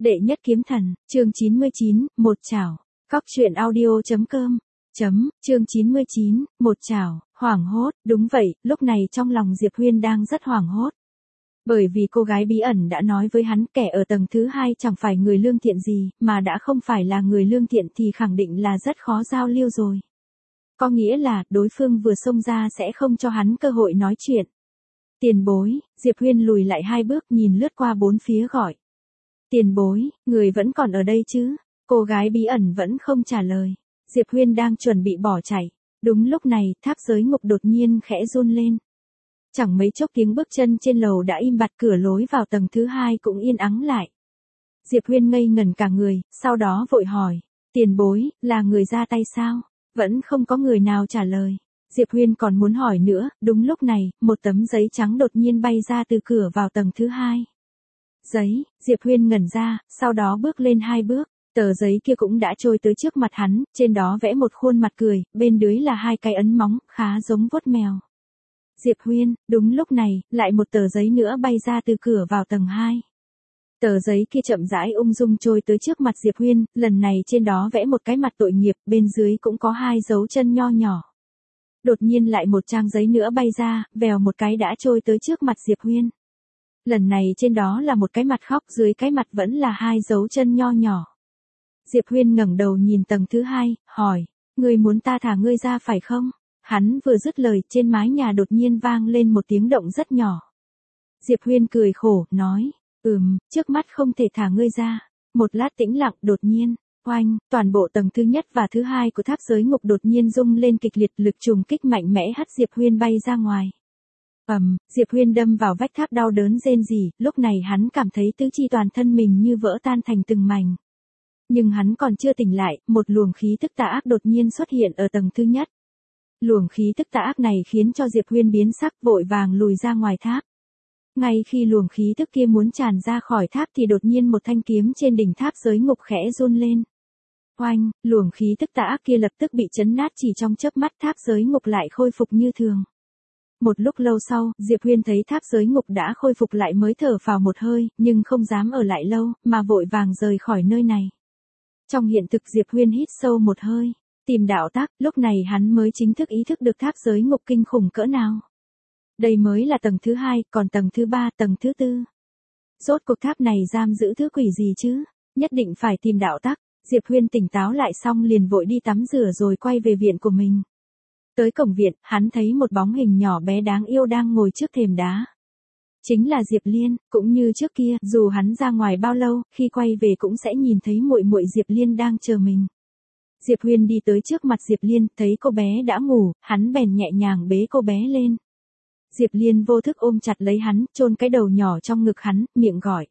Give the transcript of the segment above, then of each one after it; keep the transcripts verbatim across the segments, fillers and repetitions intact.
Đệ nhất kiếm thần, chương chín mươi chín, một chảo. Cóc truyện audio chấm com. Chấm, chương chín mươi chín, một chảo, hoảng hốt, đúng vậy, lúc này trong lòng Diệp Huyên đang rất hoảng hốt. Bởi vì cô gái bí ẩn đã nói với hắn kẻ ở tầng thứ hai chẳng phải người lương thiện gì, mà đã không phải là người lương thiện thì khẳng định là rất khó giao lưu rồi. Có nghĩa là đối phương vừa xông ra sẽ không cho hắn cơ hội nói chuyện. Tiền bối, Diệp Huyên lùi lại hai bước nhìn lướt qua bốn phía gọi. Tiền bối, người vẫn còn ở đây chứ? Cô gái bí ẩn vẫn không trả lời. Diệp Huyên đang chuẩn bị bỏ chạy. Đúng lúc này, tháp giới ngục đột nhiên khẽ run lên. Chẳng mấy chốc tiếng bước chân trên lầu đã im bặt, cửa lối vào tầng thứ hai cũng yên ắng lại. Diệp Huyên ngây ngẩn cả người, sau đó vội hỏi. Tiền bối, là người ra tay sao? Vẫn không có người nào trả lời. Diệp Huyên còn muốn hỏi nữa, đúng lúc này, một tấm giấy trắng đột nhiên bay ra từ cửa vào tầng thứ hai. Giấy, Diệp Huyên ngẩn ra, sau đó bước lên hai bước, tờ giấy kia cũng đã trôi tới trước mặt hắn, trên đó vẽ một khuôn mặt cười, bên dưới là hai cái ấn móng, khá giống vuốt mèo. Diệp Huyên, đúng lúc này, lại một tờ giấy nữa bay ra từ cửa vào tầng hai. Tờ giấy kia chậm rãi ung dung trôi tới trước mặt Diệp Huyên, lần này trên đó vẽ một cái mặt tội nghiệp, bên dưới cũng có hai dấu chân nho nhỏ. Đột nhiên lại một trang giấy nữa bay ra, vèo một cái đã trôi tới trước mặt Diệp Huyên. Lần này trên đó là một cái mặt khóc, dưới cái mặt vẫn là hai dấu chân nho nhỏ. Diệp Huyên ngẩng đầu nhìn tầng thứ hai, hỏi, ngươi muốn ta thả ngươi ra phải không? Hắn vừa dứt lời, trên mái nhà đột nhiên vang lên một tiếng động rất nhỏ. Diệp Huyên cười khổ, nói, ừm, trước mắt không thể thả ngươi ra. Một lát tĩnh lặng, đột nhiên, oanh, toàn bộ tầng thứ nhất và thứ hai của tháp giới ngục đột nhiên rung lên kịch liệt, lực trùng kích mạnh mẽ hất Diệp Huyên bay ra ngoài. Ầm, um, Diệp Huyên đâm vào vách tháp đau đớn rên rỉ, lúc này hắn cảm thấy tứ chi toàn thân mình như vỡ tan thành từng mảnh. Nhưng hắn còn chưa tỉnh lại, một luồng khí tức tà ác đột nhiên xuất hiện ở tầng thứ nhất. Luồng khí tức tà ác này khiến cho Diệp Huyên biến sắc, vội vàng lùi ra ngoài tháp. Ngay khi luồng khí tức kia muốn tràn ra khỏi tháp thì đột nhiên một thanh kiếm trên đỉnh tháp giới ngục khẽ run lên. Oanh, luồng khí tức tà ác kia lập tức bị chấn nát, chỉ trong chớp mắt tháp giới ngục lại khôi phục như thường. Một lúc lâu sau, Diệp Huyên thấy tháp giới ngục đã khôi phục lại mới thở phào một hơi, nhưng không dám ở lại lâu, mà vội vàng rời khỏi nơi này. Trong hiện thực Diệp Huyên hít sâu một hơi, tìm đạo tắc, lúc này hắn mới chính thức ý thức được tháp giới ngục kinh khủng cỡ nào. Đây mới là tầng thứ hai, còn tầng thứ ba, tầng thứ tư. Rốt cuộc tháp này giam giữ thứ quỷ gì chứ? Nhất định phải tìm đạo tắc. Diệp Huyên tỉnh táo lại xong liền vội đi tắm rửa rồi quay về viện của mình. Tới cổng viện, hắn thấy một bóng hình nhỏ bé đáng yêu đang ngồi trước thềm đá. Chính là Diệp Liên, cũng như trước kia, dù hắn ra ngoài bao lâu, khi quay về cũng sẽ nhìn thấy muội muội Diệp Liên đang chờ mình. Diệp Huyên đi tới trước mặt Diệp Liên, thấy cô bé đã ngủ, hắn bèn nhẹ nhàng bế cô bé lên. Diệp Liên vô thức ôm chặt lấy hắn, chôn cái đầu nhỏ trong ngực hắn, miệng gọi.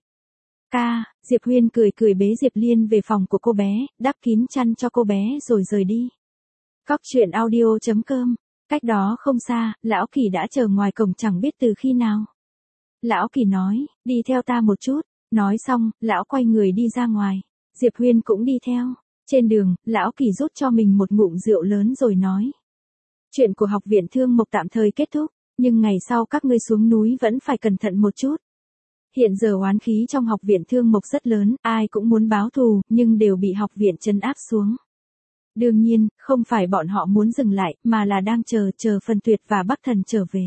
Ca, Diệp Huyên cười cười bế Diệp Liên về phòng của cô bé, đắp kín chăn cho cô bé rồi rời đi. Cóc truyện audio chấm com. Cách đó không xa, Lão Kỳ đã chờ ngoài cổng chẳng biết từ khi nào. Lão Kỳ nói, đi theo ta một chút. Nói xong, lão quay người đi ra ngoài. Diệp Huyên cũng đi theo. Trên đường, Lão Kỳ rút cho mình một ngụm rượu lớn rồi nói. Chuyện của học viện Thương Mộc tạm thời kết thúc, nhưng ngày sau các ngươi xuống núi vẫn phải cẩn thận một chút. Hiện giờ oán khí trong học viện Thương Mộc rất lớn, ai cũng muốn báo thù, nhưng đều bị học viện trấn áp xuống. Đương nhiên, không phải bọn họ muốn dừng lại, mà là đang chờ, chờ Phần Tuyệt và Bắc Thần trở về.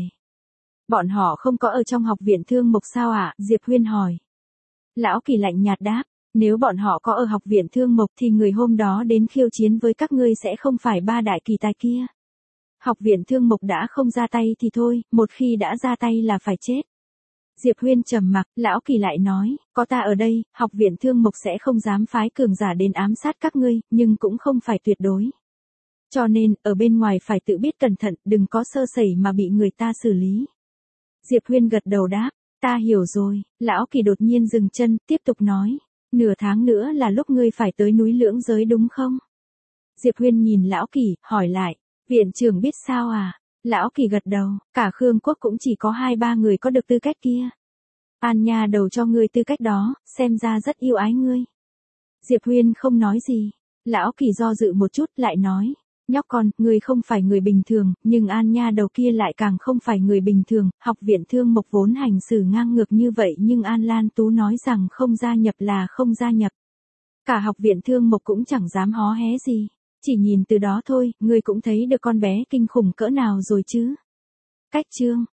Bọn họ không có ở trong học viện Thương Mộc sao ạ? Diệp Huyên hỏi. Lão Kỳ lạnh nhạt đáp, nếu bọn họ có ở học viện Thương Mộc thì người hôm đó đến khiêu chiến với các ngươi sẽ không phải ba đại kỳ tài kia. Học viện Thương Mộc đã không ra tay thì thôi, một khi đã ra tay là phải chết. Diệp Huyên trầm mặc, Lão Kỳ lại nói, có ta ở đây, học viện Thương Mộc sẽ không dám phái cường giả đến ám sát các ngươi, nhưng cũng không phải tuyệt đối. Cho nên, ở bên ngoài phải tự biết cẩn thận, đừng có sơ sẩy mà bị người ta xử lý. Diệp Huyên gật đầu đáp, ta hiểu rồi. Lão Kỳ đột nhiên dừng chân, tiếp tục nói, nửa tháng nữa là lúc ngươi phải tới núi Lưỡng Giới đúng không? Diệp Huyên nhìn Lão Kỳ, hỏi lại, viện trưởng biết sao à? Lão Kỳ gật đầu, cả Khương Quốc cũng chỉ có hai ba người có được tư cách kia. An Nha đầu cho ngươi tư cách đó, xem ra rất yêu ái ngươi. Diệp Huyên không nói gì. Lão Kỳ do dự một chút lại nói, Nhóc con, người không phải người bình thường, nhưng An nha đầu kia lại càng không phải người bình thường, học viện Thương Mộc vốn hành xử ngang ngược như vậy nhưng An Lan Tú nói rằng không gia nhập là không gia nhập. Cả học viện Thương Mộc cũng chẳng dám hó hé gì. Chỉ nhìn từ đó thôi, ngươi cũng thấy được con bé kinh khủng cỡ nào rồi chứ. Cách chương